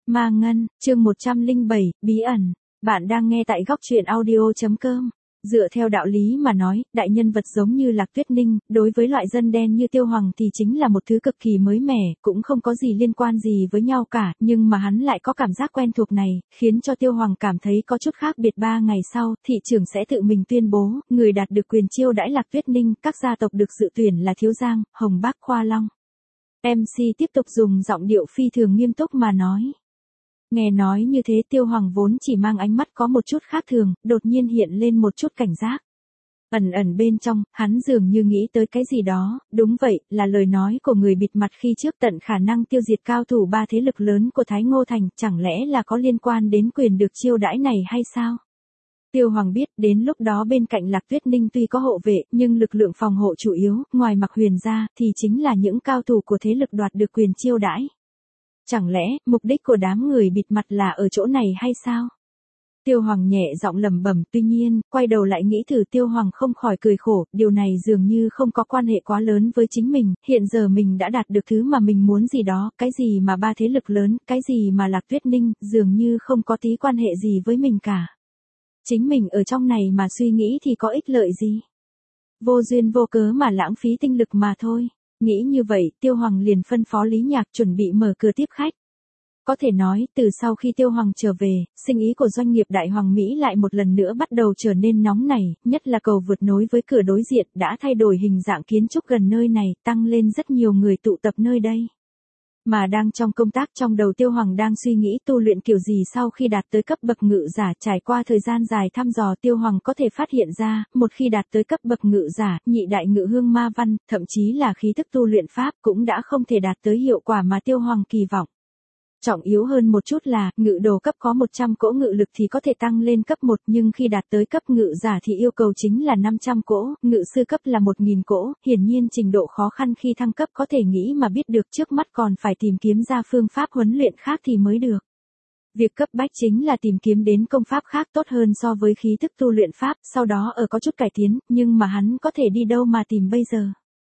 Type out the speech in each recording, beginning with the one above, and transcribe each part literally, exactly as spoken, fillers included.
Ma Ngân, chương một trăm lẻ bảy, bí ẩn. Bạn đang nghe tại góc truyện audio chấm com. Dựa theo đạo lý mà nói, đại nhân vật giống như Lạc Tuyết Ninh, đối với loại dân đen như Tiêu Hoàng thì chính là một thứ cực kỳ mới mẻ, cũng không có gì liên quan gì với nhau cả, nhưng mà hắn lại có cảm giác quen thuộc này, khiến cho Tiêu Hoàng cảm thấy có chút khác biệt. Ba ngày sau, thị trưởng sẽ tự mình tuyên bố, người đạt được quyền chiêu đãi Lạc Tuyết Ninh, các gia tộc được dự tuyển là Thiếu Giang, Hồng Bác, Khoa Long. em xê tiếp tục dùng giọng điệu phi thường nghiêm túc mà nói. Nghe nói như thế, Tiêu Hoàng vốn chỉ mang ánh mắt có một chút khác thường, đột nhiên hiện lên một chút cảnh giác. Ẩn ẩn bên trong, hắn dường như nghĩ tới cái gì đó, đúng vậy, là lời nói của người bịt mặt khi trước tận khả năng tiêu diệt cao thủ ba thế lực lớn của Thái Ngô Thành, chẳng lẽ là có liên quan đến quyền được chiêu đãi này hay sao? Tiêu Hoàng biết, đến lúc đó bên cạnh Lạc Tuyết Ninh tuy có hộ vệ, nhưng lực lượng phòng hộ chủ yếu, ngoài Mặc Huyền ra, thì chính là những cao thủ của thế lực đoạt được quyền chiêu đãi. Chẳng lẽ, mục đích của đám người bịt mặt là ở chỗ này hay sao? Tiêu Hoàng nhẹ giọng lẩm bẩm, tuy nhiên, quay đầu lại nghĩ thử, Tiêu Hoàng không khỏi cười khổ, điều này dường như không có quan hệ quá lớn với chính mình, hiện giờ mình đã đạt được thứ mà mình muốn gì đó, cái gì mà ba thế lực lớn, cái gì mà Lạc Tuyết Ninh, dường như không có tí quan hệ gì với mình cả. Chính mình ở trong này mà suy nghĩ thì có ích lợi gì? Vô duyên vô cớ mà lãng phí tinh lực mà thôi. Nghĩ như vậy, Tiêu Hoàng liền phân phó Lý Nhạc chuẩn bị mở cửa tiếp khách. Có thể nói, từ sau khi Tiêu Hoàng trở về, sinh ý của doanh nghiệp Đại Hoàng Mỹ lại một lần nữa bắt đầu trở nên nóng nảy, nhất là cầu vượt nối với cửa đối diện đã thay đổi hình dạng kiến trúc gần nơi này, tăng lên rất nhiều người tụ tập nơi đây. Mà đang trong công tác, trong đầu Tiêu Hoàng đang suy nghĩ tu luyện kiểu gì sau khi đạt tới cấp bậc ngự giả. Trải qua thời gian dài thăm dò, Tiêu Hoàng có thể phát hiện ra, một khi đạt tới cấp bậc ngự giả, nhị đại ngự hương ma văn, thậm chí là khí thức tu luyện pháp cũng đã không thể đạt tới hiệu quả mà Tiêu Hoàng kỳ vọng. Trọng yếu hơn một chút là, ngự đồ cấp có một trăm cỗ ngự lực thì có thể tăng lên cấp một, nhưng khi đạt tới cấp ngự giả thì yêu cầu chính là năm trăm cỗ, ngự sư cấp là một nghìn cỗ, hiển nhiên trình độ khó khăn khi thăng cấp có thể nghĩ mà biết được, trước mắt còn phải tìm kiếm ra phương pháp huấn luyện khác thì mới được. Việc cấp bách chính là tìm kiếm đến công pháp khác tốt hơn so với khí thức tu luyện pháp, sau đó ở có chút cải tiến, nhưng mà hắn có thể đi đâu mà tìm bây giờ?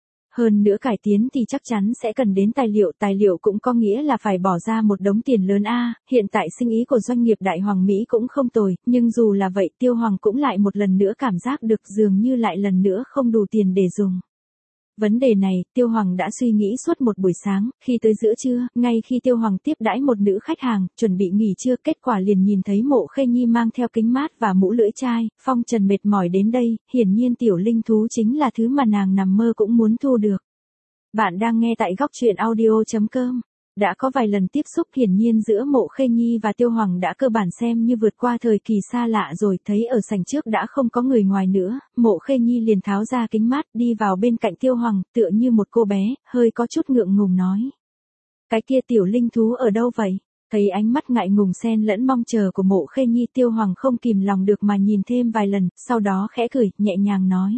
Hơn nữa cải tiến thì chắc chắn sẽ cần đến tài liệu, tài liệu cũng có nghĩa là phải bỏ ra một đống tiền lớn a. Hiện tại sinh ý của doanh nghiệp Đại Hoàng Mỹ cũng không tồi, nhưng dù là vậy, Tiêu Hoàng cũng lại một lần nữa cảm giác được dường như lại lần nữa không đủ tiền để dùng. Vấn đề này, Tiêu Hoàng đã suy nghĩ suốt một buổi sáng, khi tới giữa trưa, ngay khi Tiêu Hoàng tiếp đãi một nữ khách hàng, chuẩn bị nghỉ trưa, kết quả liền nhìn thấy Mộ Khê Nhi mang theo kính mát và mũ lưỡi chai, phong trần mệt mỏi đến đây, hiển nhiên tiểu linh thú chính là thứ mà nàng nằm mơ cũng muốn thu được. Bạn đang nghe tại góc truyện audio chấm com. Đã có vài lần tiếp xúc, hiển nhiên giữa Mộ Khê Nhi và Tiêu Hoàng đã cơ bản xem như vượt qua thời kỳ xa lạ rồi, thấy ở sảnh trước đã không có người ngoài nữa, Mộ Khê Nhi liền tháo ra kính mát đi vào bên cạnh Tiêu Hoàng, tựa như một cô bé, hơi có chút ngượng ngùng nói. Cái kia tiểu linh thú ở đâu vậy? Thấy ánh mắt ngại ngùng xen lẫn mong chờ của Mộ Khê Nhi, Tiêu Hoàng không kìm lòng được mà nhìn thêm vài lần, sau đó khẽ cười, nhẹ nhàng nói.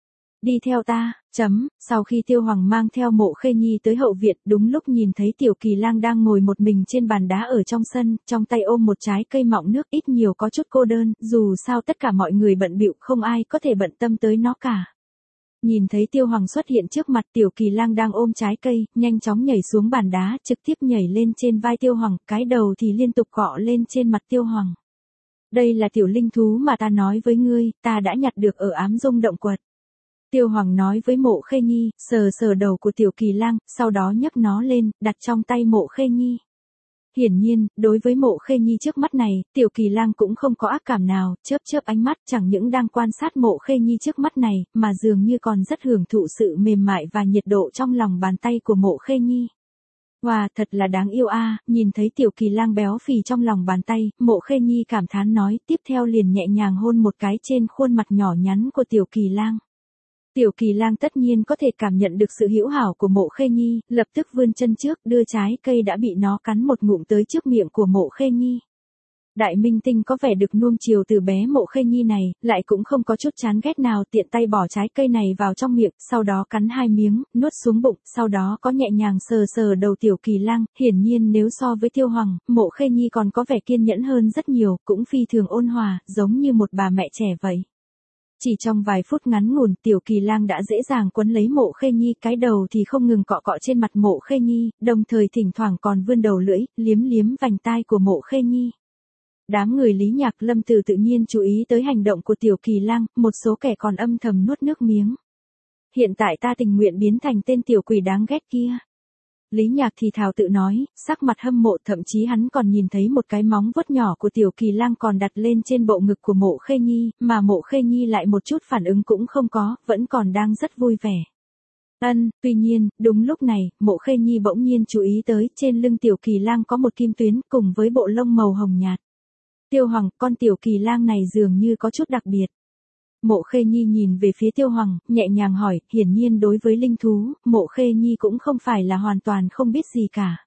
Đi theo ta, chấm, sau khi Tiêu Hoàng mang theo Mộ Khê Nhi tới hậu viện, đúng lúc nhìn thấy Tiểu Kỳ Lang đang ngồi một mình trên bàn đá ở trong sân, trong tay ôm một trái cây mọng nước, ít nhiều có chút cô đơn, dù sao tất cả mọi người bận bịu, không ai có thể bận tâm tới nó cả. Nhìn thấy Tiêu Hoàng xuất hiện trước mặt, Tiểu Kỳ Lang đang ôm trái cây, nhanh chóng nhảy xuống bàn đá, trực tiếp nhảy lên trên vai Tiêu Hoàng, cái đầu thì liên tục cọ lên trên mặt Tiêu Hoàng. Đây là tiểu linh thú mà ta nói với ngươi, ta đã nhặt được ở Ám Dung động quật. Tiêu Hoàng nói với Mộ Khê Nhi, sờ sờ đầu của Tiểu Kỳ Lang, sau đó nhấc nó lên, đặt trong tay Mộ Khê Nhi. Hiển nhiên, đối với Mộ Khê Nhi trước mắt này, Tiểu Kỳ Lang cũng không có ác cảm nào, chớp chớp ánh mắt, chẳng những đang quan sát Mộ Khê Nhi trước mắt này, mà dường như còn rất hưởng thụ sự mềm mại và nhiệt độ trong lòng bàn tay của Mộ Khê Nhi. Wow, thật là đáng yêu a. Nhìn thấy Tiểu Kỳ Lang béo phì trong lòng bàn tay, Mộ Khê Nhi cảm thán nói, tiếp theo liền nhẹ nhàng hôn một cái trên khuôn mặt nhỏ nhắn của Tiểu Kỳ Lang. Tiểu Kỳ Lang tất nhiên có thể cảm nhận được sự hữu hảo của Mộ Khê Nhi, lập tức vươn chân trước, đưa trái cây đã bị nó cắn một ngụm tới trước miệng của Mộ Khê Nhi. Đại minh tinh có vẻ được nuông chiều từ bé Mộ Khê Nhi này, lại cũng không có chút chán ghét nào, tiện tay bỏ trái cây này vào trong miệng, sau đó cắn hai miếng, nuốt xuống bụng, sau đó có nhẹ nhàng sờ sờ đầu Tiểu Kỳ Lang. Hiển nhiên nếu so với Tiêu Hoàng, Mộ Khê Nhi còn có vẻ kiên nhẫn hơn rất nhiều, cũng phi thường ôn hòa, giống như một bà mẹ trẻ vậy. Chỉ trong vài phút ngắn ngủn, Tiểu Kỳ Lang đã dễ dàng quấn lấy Mộ Khê Nhi, cái đầu thì không ngừng cọ cọ trên mặt Mộ Khê Nhi, đồng thời thỉnh thoảng còn vươn đầu lưỡi, liếm liếm vành tai của Mộ Khê Nhi. Đám người Lý Nhạc Lâm Từ tự nhiên chú ý tới hành động của Tiểu Kỳ Lang, một số kẻ còn âm thầm nuốt nước miếng. Hiện tại ta tình nguyện biến thành tên tiểu quỷ đáng ghét kia. Lý Nhạc thì thào tự nói, sắc mặt hâm mộ, thậm chí hắn còn nhìn thấy một cái móng vuốt nhỏ của Tiểu Kỳ Lang còn đặt lên trên bộ ngực của Mộ Khê Nhi, mà Mộ Khê Nhi lại một chút phản ứng cũng không có, vẫn còn đang rất vui vẻ. Ân, tuy nhiên, đúng lúc này, Mộ Khê Nhi bỗng nhiên chú ý tới, trên lưng Tiểu Kỳ Lang có một kim tuyến, cùng với bộ lông màu hồng nhạt. Tiêu Hoàng, con Tiểu Kỳ Lang này dường như có chút đặc biệt. Mộ Khê Nhi nhìn về phía Tiêu Hoàng, nhẹ nhàng hỏi, hiển nhiên đối với linh thú, Mộ Khê Nhi cũng không phải là hoàn toàn không biết gì cả.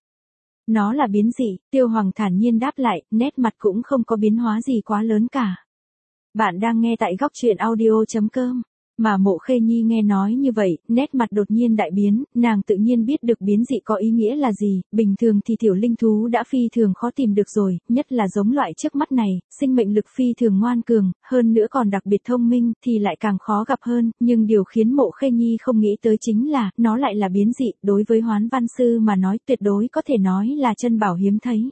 Nó là biến dị, Tiêu Hoàng thản nhiên đáp lại, nét mặt cũng không có biến hóa gì quá lớn cả. Bạn đang nghe tại góc truyện audio chấm com. Mà Mộ Khê Nhi nghe nói như vậy, nét mặt đột nhiên đại biến, nàng tự nhiên biết được biến dị có ý nghĩa là gì, bình thường thì tiểu linh thú đã phi thường khó tìm được rồi, nhất là giống loại trước mắt này, sinh mệnh lực phi thường ngoan cường, hơn nữa còn đặc biệt thông minh, thì lại càng khó gặp hơn, nhưng điều khiến Mộ Khê Nhi không nghĩ tới chính là, nó lại là biến dị, đối với Hoán Văn Sư mà nói tuyệt đối có thể nói là chân bảo hiếm thấy.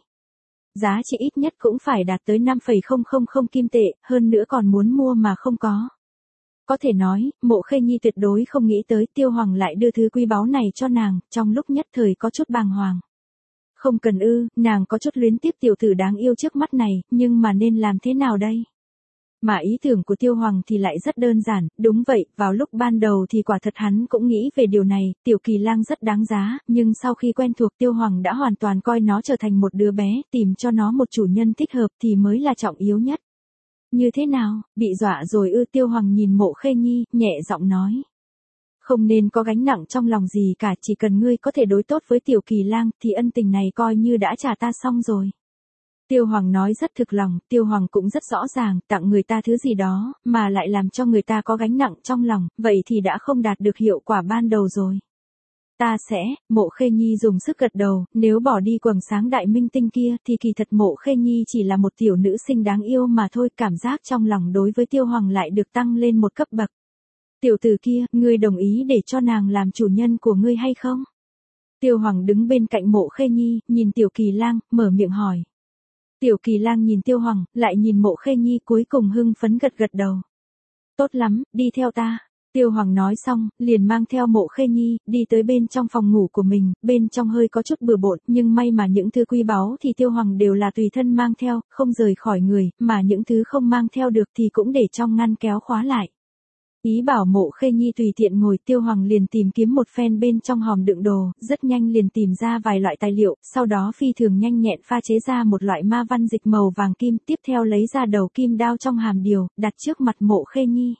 Giá trị ít nhất cũng phải đạt tới năm phẩy không không không kim tệ, hơn nữa còn muốn mua mà không có. Có thể nói, Mộ Khê Nhi tuyệt đối không nghĩ tới Tiêu Hoàng lại đưa thứ quý báu này cho nàng, trong lúc nhất thời có chút bàng hoàng. Không cần ư, nàng có chút luyến tiếc tiểu tử đáng yêu trước mắt này, nhưng mà nên làm thế nào đây? Mà ý tưởng của Tiêu Hoàng thì lại rất đơn giản, đúng vậy, vào lúc ban đầu thì quả thật hắn cũng nghĩ về điều này, Tiểu Kỳ Lang rất đáng giá, nhưng sau khi quen thuộc Tiêu Hoàng đã hoàn toàn coi nó trở thành một đứa bé, tìm cho nó một chủ nhân thích hợp thì mới là trọng yếu nhất. Như thế nào, bị dọa rồi ư? Tiêu Hoàng nhìn Mộ Khê Nhi, nhẹ giọng nói. Không nên có gánh nặng trong lòng gì cả, chỉ cần ngươi có thể đối tốt với Tiểu Kỳ Lang, thì ân tình này coi như đã trả ta xong rồi. Tiêu Hoàng nói rất thực lòng, Tiêu Hoàng cũng rất rõ ràng, tặng người ta thứ gì đó, mà lại làm cho người ta có gánh nặng trong lòng, vậy thì đã không đạt được hiệu quả ban đầu rồi. Ta sẽ, Mộ Khê Nhi dùng sức gật đầu, nếu bỏ đi quầng sáng đại minh tinh kia thì kỳ thật Mộ Khê Nhi chỉ là một tiểu nữ sinh đáng yêu mà thôi, cảm giác trong lòng đối với Tiêu Hoàng lại được tăng lên một cấp bậc. Tiểu tử kia, ngươi đồng ý để cho nàng làm chủ nhân của ngươi hay không? Tiêu Hoàng đứng bên cạnh Mộ Khê Nhi, nhìn Tiểu Kỳ Lang, mở miệng hỏi. Tiểu Kỳ Lang nhìn Tiêu Hoàng, lại nhìn Mộ Khê Nhi, cuối cùng hưng phấn gật gật đầu. Tốt lắm, đi theo ta. Tiêu Hoàng nói xong, liền mang theo Mộ Khê Nhi, đi tới bên trong phòng ngủ của mình, bên trong hơi có chút bừa bộn, nhưng may mà những thứ quý báu thì Tiêu Hoàng đều là tùy thân mang theo, không rời khỏi người, mà những thứ không mang theo được thì cũng để trong ngăn kéo khóa lại. Ý bảo Mộ Khê Nhi tùy tiện ngồi, Tiêu Hoàng liền tìm kiếm một phen bên trong hòm đựng đồ, rất nhanh liền tìm ra vài loại tài liệu, sau đó phi thường nhanh nhẹn pha chế ra một loại ma văn dịch màu vàng kim, tiếp theo lấy ra đầu kim đao trong hàm điều, đặt trước mặt Mộ Khê Nhi.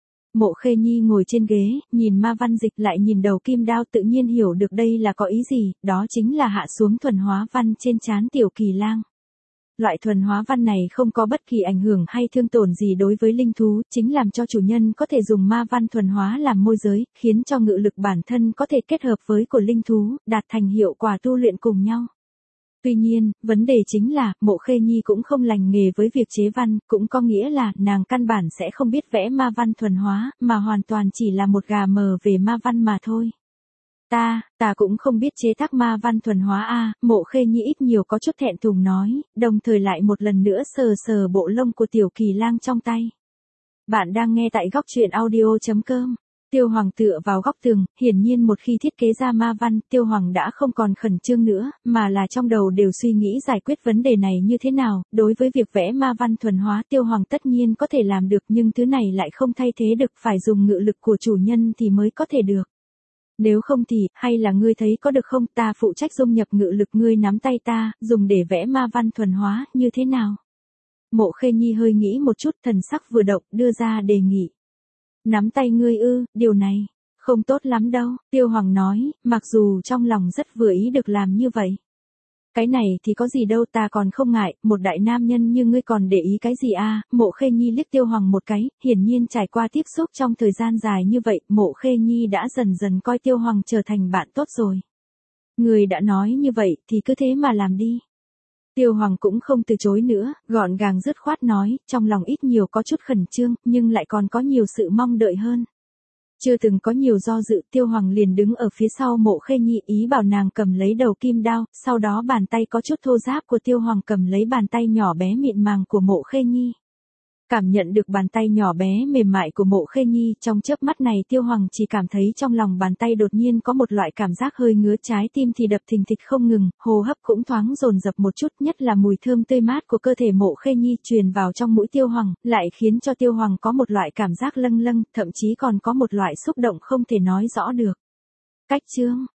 Mộ Khê Nhi ngồi trên ghế, nhìn ma văn dịch lại nhìn đầu kim đao, tự nhiên hiểu được đây là có ý gì, đó chính là hạ xuống thuần hóa văn trên trán Tiểu Kỳ Lang. Loại thuần hóa văn này không có bất kỳ ảnh hưởng hay thương tổn gì đối với linh thú, chính làm cho chủ nhân có thể dùng ma văn thuần hóa làm môi giới, khiến cho ngự lực bản thân có thể kết hợp với của linh thú, đạt thành hiệu quả tu luyện cùng nhau. Tuy nhiên, vấn đề chính là, Mộ Khê Nhi cũng không lành nghề với việc chế văn, cũng có nghĩa là, nàng căn bản sẽ không biết vẽ ma văn thuần hóa, mà hoàn toàn chỉ là một gà mờ về ma văn mà thôi. Ta, ta cũng không biết chế tác ma văn thuần hóa a. Mộ Khê Nhi ít nhiều có chút thẹn thùng nói, đồng thời lại một lần nữa sờ sờ bộ lông của Tiểu Kỳ Lang trong tay. Bạn đang nghe tại góc truyện audio chấm com. Tiêu Hoàng tựa vào góc tường, hiển nhiên một khi thiết kế ra ma văn, Tiêu Hoàng đã không còn khẩn trương nữa, mà là trong đầu đều suy nghĩ giải quyết vấn đề này như thế nào. Đối với việc vẽ ma văn thuần hóa, Tiêu Hoàng tất nhiên có thể làm được, nhưng thứ này lại không thay thế được, phải dùng ngự lực của chủ nhân thì mới có thể được. Nếu không thì, hay là ngươi thấy có được không, ta phụ trách dung nhập ngự lực, ngươi nắm tay ta, dùng để vẽ ma văn thuần hóa, như thế nào? Mộ Khê Nhi hơi nghĩ một chút, thần sắc vừa động, đưa ra đề nghị. Nắm tay ngươi ư, điều này, không tốt lắm đâu, Tiêu Hoàng nói, mặc dù trong lòng rất vừa ý được làm như vậy. Cái này thì có gì đâu, ta còn không ngại, một đại nam nhân như ngươi còn để ý cái gì a? Mộ Khê Nhi liếc Tiêu Hoàng một cái, hiển nhiên trải qua tiếp xúc trong thời gian dài như vậy, Mộ Khê Nhi đã dần dần coi Tiêu Hoàng trở thành bạn tốt rồi. Người đã nói như vậy thì cứ thế mà làm đi. Tiêu Hoàng cũng không từ chối nữa, gọn gàng dứt khoát nói, trong lòng ít nhiều có chút khẩn trương, nhưng lại còn có nhiều sự mong đợi hơn. Chưa từng có nhiều do dự, Tiêu Hoàng liền đứng ở phía sau Mộ Khê Nhi ý bảo nàng cầm lấy đầu kim đao, sau đó bàn tay có chút thô ráp của Tiêu Hoàng cầm lấy bàn tay nhỏ bé mịn màng của Mộ Khê Nhi. Cảm nhận được bàn tay nhỏ bé mềm mại của Mộ Khê Nhi, trong chớp mắt này Tiêu Hoàng chỉ cảm thấy trong lòng bàn tay đột nhiên có một loại cảm giác hơi ngứa, trái tim thì đập thình thịch không ngừng, hô hấp cũng thoáng dồn dập một chút, nhất là mùi thơm tươi mát của cơ thể Mộ Khê Nhi truyền vào trong mũi Tiêu Hoàng, lại khiến cho Tiêu Hoàng có một loại cảm giác lâng lâng, thậm chí còn có một loại xúc động không thể nói rõ được. Cách chương